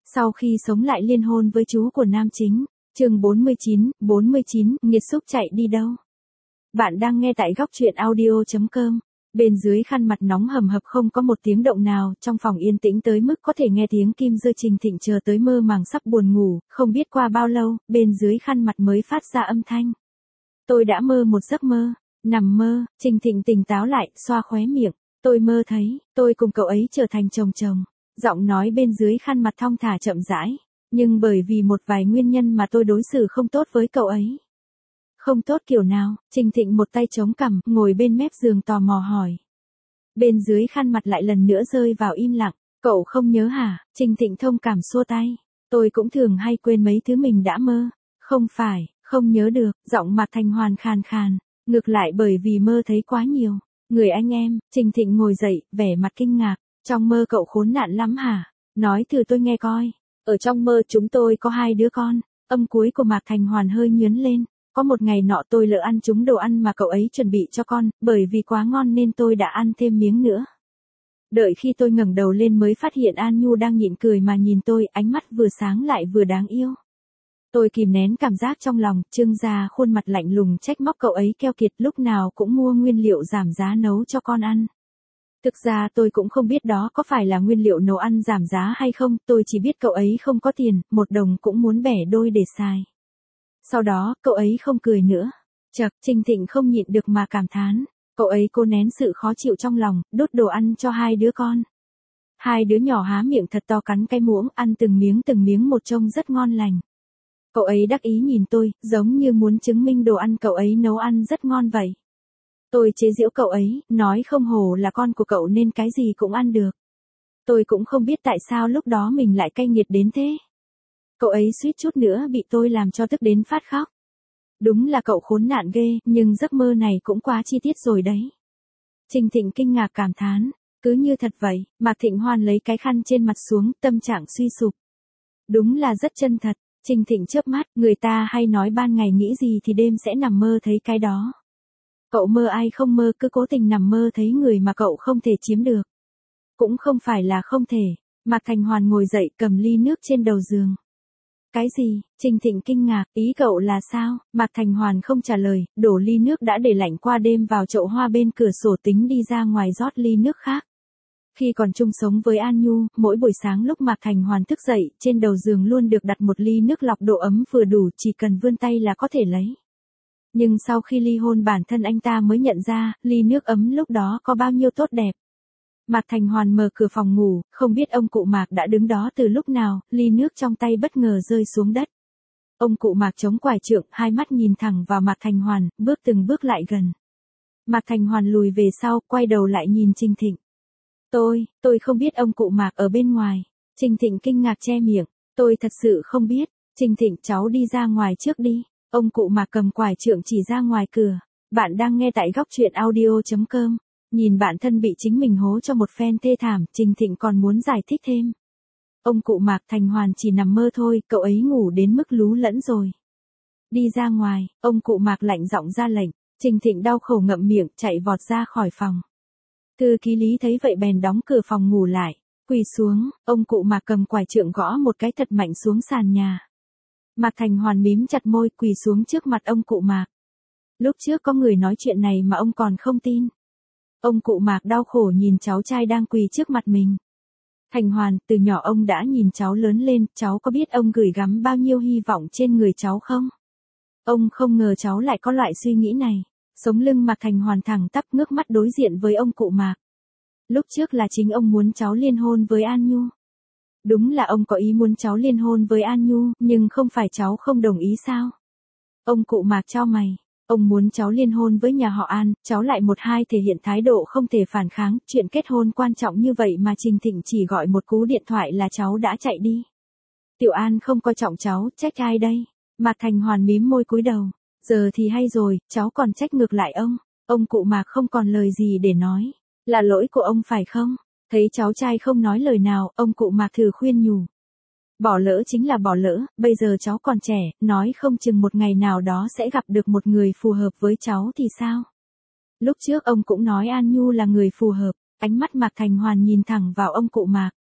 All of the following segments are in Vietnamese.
Sau khi sống lại liên hôn với chú của nam chính, chương 49, nghiệt xúc chạy đi đâu? Bạn đang nghe tại góc truyện audio.com. Bên dưới khăn mặt nóng hầm hập không có một tiếng động nào, trong phòng yên tĩnh tới mức có thể nghe tiếng kim rơi. Trình Thịnh chờ tới mơ màng sắp buồn ngủ, không biết qua bao lâu, bên dưới khăn mặt mới phát ra âm thanh. Tôi đã mơ một giấc mơ, nằm mơ, Trình Thịnh tỉnh táo lại, xoa khóe miệng. Tôi mơ thấy, tôi cùng cậu ấy trở thành chồng chồng. Giọng nói bên dưới khăn mặt thong thả chậm rãi. Nhưng bởi vì một vài nguyên nhân mà tôi đối xử không tốt với cậu ấy. Không tốt kiểu nào? Trình Thịnh một tay chống cằm, ngồi bên mép giường tò mò hỏi. Bên dưới khăn mặt lại lần nữa rơi vào im lặng. Cậu không nhớ hả? Trình Thịnh thông cảm xua tay. Tôi cũng thường hay quên mấy thứ mình đã mơ. Không phải, không nhớ được, giọng Mạc Thành Hoàn khàn khàn. Ngược lại bởi vì mơ thấy quá nhiều. Người anh em, Trình Thịnh ngồi dậy, vẻ mặt kinh ngạc. Trong mơ cậu khốn nạn lắm hả? Nói thử tôi nghe coi. Ở trong mơ chúng tôi có 2 đứa con. Âm cuối của Mạc Thành Hoàn hơi nhướng lên. Có một ngày nọ tôi lỡ ăn trúng đồ ăn mà cậu ấy chuẩn bị cho con, bởi vì quá ngon nên tôi đã ăn thêm miếng nữa. Đợi khi tôi ngẩng đầu lên mới phát hiện An Nhu đang nhịn cười mà nhìn tôi, ánh mắt vừa sáng lại vừa đáng yêu. Tôi kìm nén cảm giác trong lòng, trưng ra khuôn mặt lạnh lùng trách móc cậu ấy keo kiệt, lúc nào cũng mua nguyên liệu giảm giá nấu cho con ăn. Thực ra tôi cũng không biết đó có phải là nguyên liệu nấu ăn giảm giá hay không, tôi chỉ biết cậu ấy không có tiền, 1 đồng cũng muốn bẻ đôi để xài. Sau đó, cậu ấy không cười nữa. Chậc, Trình Thịnh không nhịn được mà cảm thán. Cậu ấy cố nén sự khó chịu trong lòng, đút đồ ăn cho 2 đứa con. 2 đứa nhỏ há miệng thật to cắn cái muỗng, ăn từng miếng một, trông rất ngon lành. Cậu ấy đắc ý nhìn tôi, giống như muốn chứng minh đồ ăn cậu ấy nấu ăn rất ngon vậy. Tôi chế giễu cậu ấy, nói không hổ là con của cậu nên cái gì cũng ăn được. Tôi cũng không biết tại sao lúc đó mình lại cay nghiệt đến thế. Cậu ấy suýt chút nữa bị tôi làm cho tức đến phát khóc. Đúng là cậu khốn nạn ghê, nhưng giấc mơ này cũng quá chi tiết rồi đấy. Trình Thịnh kinh ngạc cảm thán, cứ như thật vậy. Mạc Thịnh Hoan lấy cái khăn trên mặt xuống, tâm trạng suy sụp. Đúng là rất chân thật. Trình Thịnh chớp mắt, người ta hay nói ban ngày nghĩ gì thì đêm sẽ nằm mơ thấy cái đó. Cậu mơ ai không mơ, cứ cố tình nằm mơ thấy người mà cậu không thể chiếm được. Cũng không phải là không thể. Mạc Thành Hoàn ngồi dậy cầm ly nước trên đầu giường. Cái gì? Trình Thịnh kinh ngạc, ý cậu là sao? Mạc Thành Hoàn không trả lời, đổ ly nước đã để lạnh qua đêm vào chậu hoa bên cửa sổ, tính đi ra ngoài rót ly nước khác. Khi còn chung sống với An Nhu, mỗi buổi sáng lúc Mạc Thành Hoàn thức dậy, trên đầu giường luôn được đặt một ly nước lọc độ ấm vừa đủ, chỉ cần vươn tay là có thể lấy. Nhưng sau khi ly hôn bản thân anh ta mới nhận ra, ly nước ấm lúc đó có bao nhiêu tốt đẹp. Mạc Thành Hoàn mở cửa phòng ngủ, không biết ông cụ Mạc đã đứng đó từ lúc nào, ly nước trong tay bất ngờ rơi xuống đất. Ông cụ Mạc chống quải trượng, hai mắt nhìn thẳng vào Mạc Thành Hoàn, bước từng bước lại gần. Mạc Thành Hoàn lùi về sau, quay đầu lại nhìn Trình Thịnh. Tôi không biết ông cụ Mạc ở bên ngoài. Trình Thịnh kinh ngạc che miệng, tôi thật sự không biết. Trình Thịnh, cháu đi ra ngoài trước đi. Ông cụ Mạc cầm quải trượng chỉ ra ngoài cửa. Bạn đang nghe tại góc truyện audio.com. Nhìn bạn thân bị chính mình hố cho một phen thê thảm, Trình Thịnh còn muốn giải thích thêm. Ông cụ Mạc Thành Hoàn chỉ nằm mơ thôi, cậu ấy ngủ đến mức lú lẫn rồi. Đi ra ngoài, ông cụ Mạc lạnh giọng ra lệnh. Trình Thịnh đau khổ ngậm miệng, chạy vọt ra khỏi phòng. Thư ký Lý thấy vậy bèn đóng cửa phòng ngủ lại. Quỳ xuống, ông cụ Mạc cầm quải trượng gõ một cái thật mạnh xuống sàn nhà. Mạc Thành Hoàn mím chặt môi, quỳ xuống trước mặt ông cụ Mạc. Lúc trước có người nói chuyện này mà ông còn không tin. Ông cụ Mạc đau khổ nhìn cháu trai đang quỳ trước mặt mình. Thành Hoàn, từ nhỏ ông đã nhìn cháu lớn lên, cháu có biết ông gửi gắm bao nhiêu hy vọng trên người cháu không? Ông không ngờ cháu lại có loại suy nghĩ này. Sống lưng Mạc Thành Hoàn thẳng tắp, ngước mắt đối diện với ông cụ Mạc. Lúc trước là chính ông muốn cháu liên hôn với An Nhu. Đúng là ông có ý muốn cháu liên hôn với An Nhu, nhưng không phải cháu không đồng ý sao? Ông cụ Mạc chau mày. Ông muốn cháu liên hôn với nhà họ An, cháu lại một hai thể hiện thái độ không thể phản kháng, chuyện kết hôn quan trọng như vậy mà Trình Thịnh chỉ gọi một cú điện thoại là cháu đã chạy đi. Tiểu An không coi trọng cháu, trách ai đây? Mạc Thành Hoàn mím môi cúi đầu. Giờ thì hay rồi, cháu còn trách ngược lại ông. Ông cụ Mạc không còn lời gì để nói. Là lỗi của ông phải không? Thấy cháu trai không nói lời nào, ông cụ Mạc thử khuyên nhủ. Bỏ lỡ chính là bỏ lỡ, bây giờ cháu còn trẻ, nói không chừng một ngày nào đó sẽ gặp được một người phù hợp với cháu thì sao? Lúc trước ông cũng nói An Nhu là người phù hợp, ánh mắt Mạc Thành Hoàn nhìn thẳng vào ông cụ Mạc.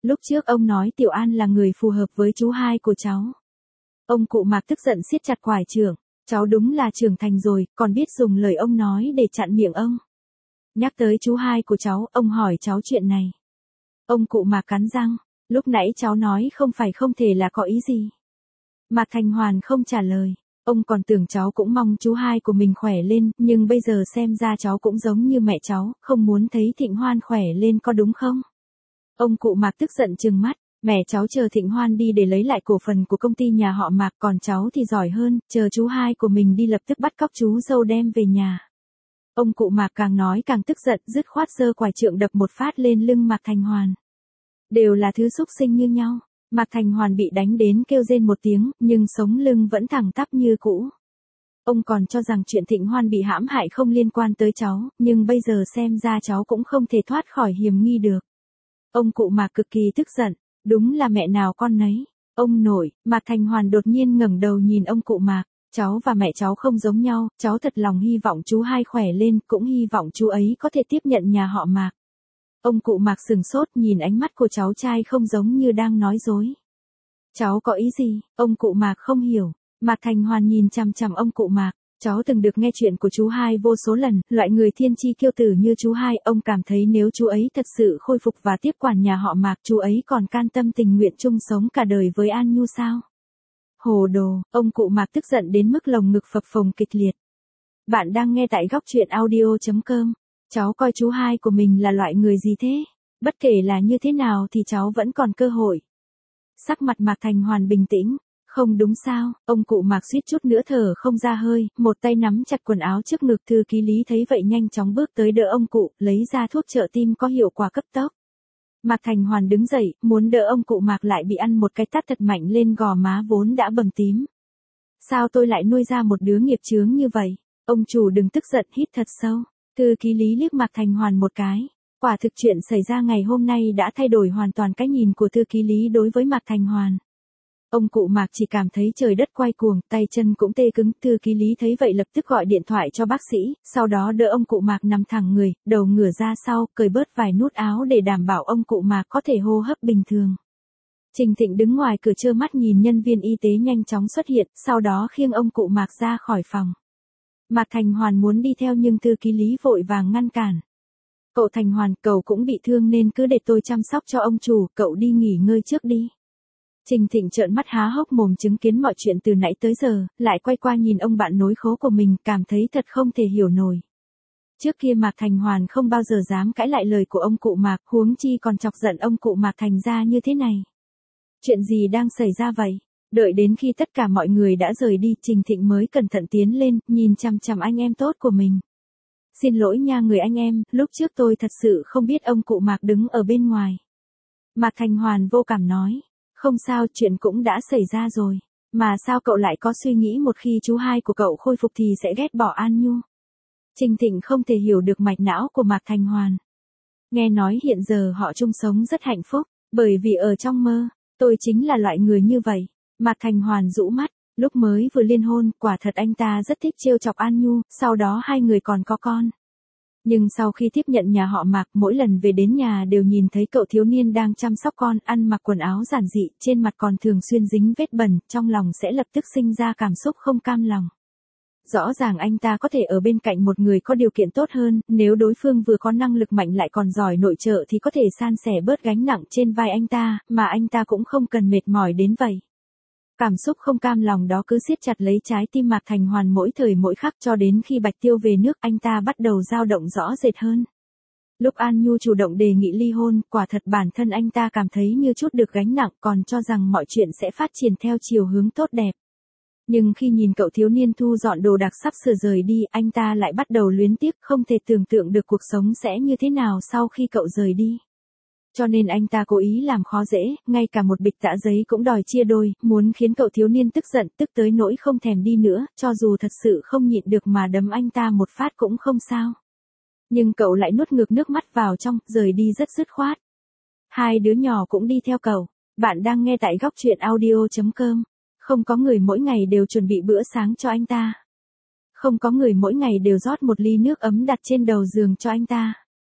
Lúc trước ông nói Tiểu An là người phù hợp với chú hai của cháu. Ông cụ Mạc tức giận siết chặt quải trưởng, cháu đúng là trưởng thành rồi, còn biết dùng lời ông nói để chặn miệng ông. Nhắc tới chú hai của cháu, ông hỏi cháu chuyện này. Ông cụ Mạc cắn răng, lúc nãy cháu nói không thể là có ý gì. Mạc Thành Hoàn không trả lời, ông còn tưởng cháu cũng mong chú hai của mình khỏe lên, nhưng bây giờ xem ra cháu cũng giống như mẹ cháu, không muốn thấy Thịnh Hoan khỏe lên có đúng không? Ông cụ Mạc tức giận trừng mắt, mẹ cháu chờ Thịnh Hoan đi để lấy lại cổ phần của công ty nhà họ Mạc, còn cháu thì giỏi hơn, chờ chú hai của mình đi lập tức bắt cóc chú dâu đem về nhà. Ông cụ Mạc càng nói càng tức giận, dứt khoát giơ quải trượng đập một phát lên lưng Mạc Thành Hoàn. Đều là thứ xúc sinh như nhau. Mạc Thành Hoàn bị đánh đến kêu rên một tiếng, nhưng sống lưng vẫn thẳng tắp như cũ. Ông còn cho rằng chuyện Thịnh Hoan bị hãm hại không liên quan tới cháu, nhưng bây giờ xem ra cháu cũng không thể thoát khỏi hiểm nghi được. Ông cụ Mạc cực kỳ tức giận, đúng là mẹ nào con nấy. Ông nội, Mạc Thành Hoàn đột nhiên ngẩng đầu nhìn ông cụ Mạc, cháu và mẹ cháu không giống nhau, cháu thật lòng hy vọng chú hai khỏe lên, cũng hy vọng chú ấy có thể tiếp nhận nhà họ Mạc. Ông cụ Mạc sừng sốt nhìn ánh mắt của cháu trai không giống như đang nói dối. Cháu có ý gì? Ông cụ Mạc không hiểu. Mạc Thành Hoàn nhìn chằm chằm ông cụ Mạc. Cháu từng được nghe chuyện của chú hai vô số lần, loại người thiên chi kiêu tử như chú hai, ông cảm thấy nếu chú ấy thật sự khôi phục và tiếp quản nhà họ Mạc, chú ấy còn can tâm tình nguyện chung sống cả đời với An Nhu sao? Hồ đồ, ông cụ Mạc tức giận đến mức lồng ngực phập phồng kịch liệt. Bạn đang nghe tại góc truyện audio.com. Cháu coi chú hai của mình là loại người gì thế? Bất kể là như thế nào thì cháu vẫn còn cơ hội. Sắc mặt Mạc Thành Hoàn bình tĩnh. Không đúng sao, ông cụ Mạc suýt chút nữa thở không ra hơi, một tay nắm chặt quần áo trước ngực. Thư ký Lý thấy vậy nhanh chóng bước tới đỡ ông cụ, lấy ra thuốc trợ tim có hiệu quả cấp tốc. Mạc Thành Hoàn đứng dậy, muốn đỡ ông cụ Mạc lại bị ăn một cái tát thật mạnh lên gò má vốn đã bầm tím. Sao tôi lại nuôi ra một đứa nghiệp chướng như vậy? Ông chủ đừng tức giận, hít thật sâu. Thư ký Lý liếc Mạc Thành Hoàn một cái. Quả thực chuyện xảy ra ngày hôm nay đã thay đổi hoàn toàn cái nhìn của thư ký Lý đối với Mạc Thành Hoàn. Ông cụ Mạc chỉ cảm thấy trời đất quay cuồng, tay chân cũng tê cứng. Thư ký Lý thấy vậy lập tức gọi điện thoại cho bác sĩ, sau đó đỡ ông cụ Mạc nằm thẳng người, đầu ngửa ra sau, cởi bớt vài nút áo để đảm bảo ông cụ Mạc có thể hô hấp bình thường. Trình Thịnh đứng ngoài cửa trơ mắt nhìn nhân viên y tế nhanh chóng xuất hiện, sau đó khiêng ông cụ Mạc ra khỏi phòng. Mạc Thành Hoàn muốn đi theo nhưng thư ký Lý vội vàng ngăn cản. Cậu Thành Hoàn, cậu cũng bị thương nên cứ để tôi chăm sóc cho ông chủ, cậu đi nghỉ ngơi trước đi. Trình Thịnh trợn mắt há hốc mồm chứng kiến mọi chuyện từ nãy tới giờ, lại quay qua nhìn ông bạn nối khố của mình, cảm thấy thật không thể hiểu nổi. Trước kia Mạc Thành Hoàn không bao giờ dám cãi lại lời của ông cụ Mạc, huống chi còn chọc giận ông cụ Mạc thành ra như thế này. Chuyện gì đang xảy ra vậy? Đợi đến khi tất cả mọi người đã rời đi, Trình Thịnh mới cẩn thận tiến lên, nhìn chằm chằm anh em tốt của mình. Xin lỗi nha người anh em, lúc trước tôi thật sự không biết ông cụ Mạc đứng ở bên ngoài. Mạc Thành Hoàn vô cảm nói. Không sao, chuyện cũng đã xảy ra rồi. Mà sao cậu lại có suy nghĩ một khi chú hai của cậu khôi phục thì sẽ ghét bỏ An Nhu? Trình Thịnh không thể hiểu được mạch não của Mạc Thành Hoàn. Nghe nói hiện giờ họ chung sống rất hạnh phúc, bởi vì ở trong mơ, tôi chính là loại người như vậy. Mạc Thành Hoàn rũ mắt, lúc mới vừa liên hôn, quả thật anh ta rất thích trêu chọc An Nhu, sau đó hai người còn có con. Nhưng sau khi tiếp nhận nhà họ Mạc, mỗi lần về đến nhà đều nhìn thấy cậu thiếu niên đang chăm sóc con, ăn mặc quần áo giản dị, trên mặt còn thường xuyên dính vết bẩn, trong lòng sẽ lập tức sinh ra cảm xúc không cam lòng. Rõ ràng anh ta có thể ở bên cạnh một người có điều kiện tốt hơn, nếu đối phương vừa có năng lực mạnh lại còn giỏi nội trợ thì có thể san sẻ bớt gánh nặng trên vai anh ta, mà anh ta cũng không cần mệt mỏi đến vậy. Cảm xúc không cam lòng đó cứ siết chặt lấy trái tim Mạc Thành Hoàn mỗi thời mỗi khắc cho đến khi Bạch Tiêu về nước anh ta bắt đầu dao động rõ rệt hơn. Lúc An Nhu chủ động đề nghị ly hôn, quả thật bản thân anh ta cảm thấy như chút được gánh nặng còn cho rằng mọi chuyện sẽ phát triển theo chiều hướng tốt đẹp. Nhưng khi nhìn cậu thiếu niên thu dọn đồ đạc sắp sửa rời đi, anh ta lại bắt đầu luyến tiếc, không thể tưởng tượng được cuộc sống sẽ như thế nào sau khi cậu rời đi. Cho nên anh ta cố ý làm khó dễ, ngay cả một bịch tã giấy cũng đòi chia đôi, muốn khiến cậu thiếu niên tức giận, tức tới nỗi không thèm đi nữa, cho dù thật sự không nhịn được mà đấm anh ta một phát cũng không sao. Nhưng cậu lại nuốt ngược nước mắt vào trong, rời đi rất dứt khoát. Hai đứa nhỏ cũng đi theo cậu. Bạn đang nghe tại góc truyện audio.com. Không có người mỗi ngày đều chuẩn bị bữa sáng cho anh ta. Không có người mỗi ngày đều rót một ly nước ấm đặt trên đầu giường cho anh ta.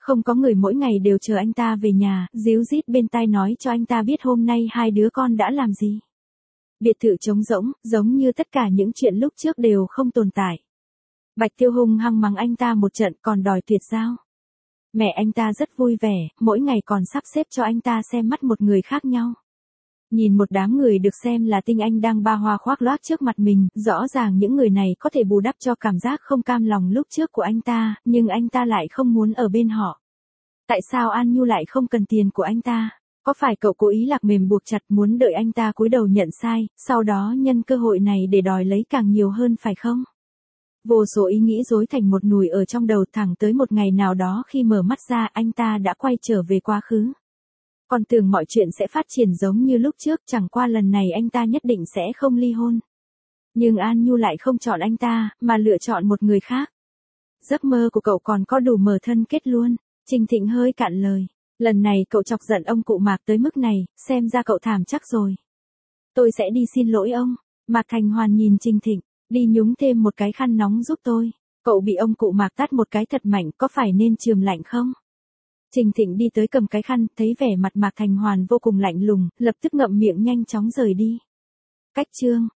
Không có người mỗi ngày đều chờ anh ta về nhà, díu dít bên tai nói cho anh ta biết hôm nay hai đứa con đã làm gì. Biệt thự trống rỗng, giống như tất cả những chuyện lúc trước đều không tồn tại. Bạch Tiêu hung hăng mắng anh ta một trận còn đòi tuyệt giao. Mẹ anh ta rất vui vẻ, mỗi ngày còn sắp xếp cho anh ta xem mắt một người khác nhau. Nhìn một đám người được xem là tinh anh đang ba hoa khoác lác trước mặt mình, rõ ràng những người này có thể bù đắp cho cảm giác không cam lòng lúc trước của anh ta, nhưng anh ta lại không muốn ở bên họ. Tại sao An Nhu lại không cần tiền của anh ta? Có phải cậu cố ý lạc mềm buộc chặt muốn đợi anh ta cúi đầu nhận sai, sau đó nhân cơ hội này để đòi lấy càng nhiều hơn phải không? Vô số ý nghĩ rối thành một nùi ở trong đầu, thẳng tới một ngày nào đó khi mở mắt ra anh ta đã quay trở về quá khứ. Còn tưởng mọi chuyện sẽ phát triển giống như lúc trước, chẳng qua lần này anh ta nhất định sẽ không ly hôn. Nhưng An Nhu lại không chọn anh ta, mà lựa chọn một người khác. Giấc mơ của cậu còn có đủ mở thân kết luôn. Trình Thịnh hơi cạn lời. Lần này cậu chọc giận ông cụ Mạc tới mức này, xem ra cậu thảm chắc rồi. Tôi sẽ đi xin lỗi ông. Mạc Thành Hoàn nhìn Trình Thịnh, đi nhúng thêm một cái khăn nóng giúp tôi. Cậu bị ông cụ Mạc tát một cái thật mạnh, có phải nên chườm lạnh không? Trình Thịnh đi tới cầm cái khăn, thấy vẻ mặt Mạc Thành Hoàn vô cùng lạnh lùng, lập tức ngậm miệng nhanh chóng rời đi. Cách chương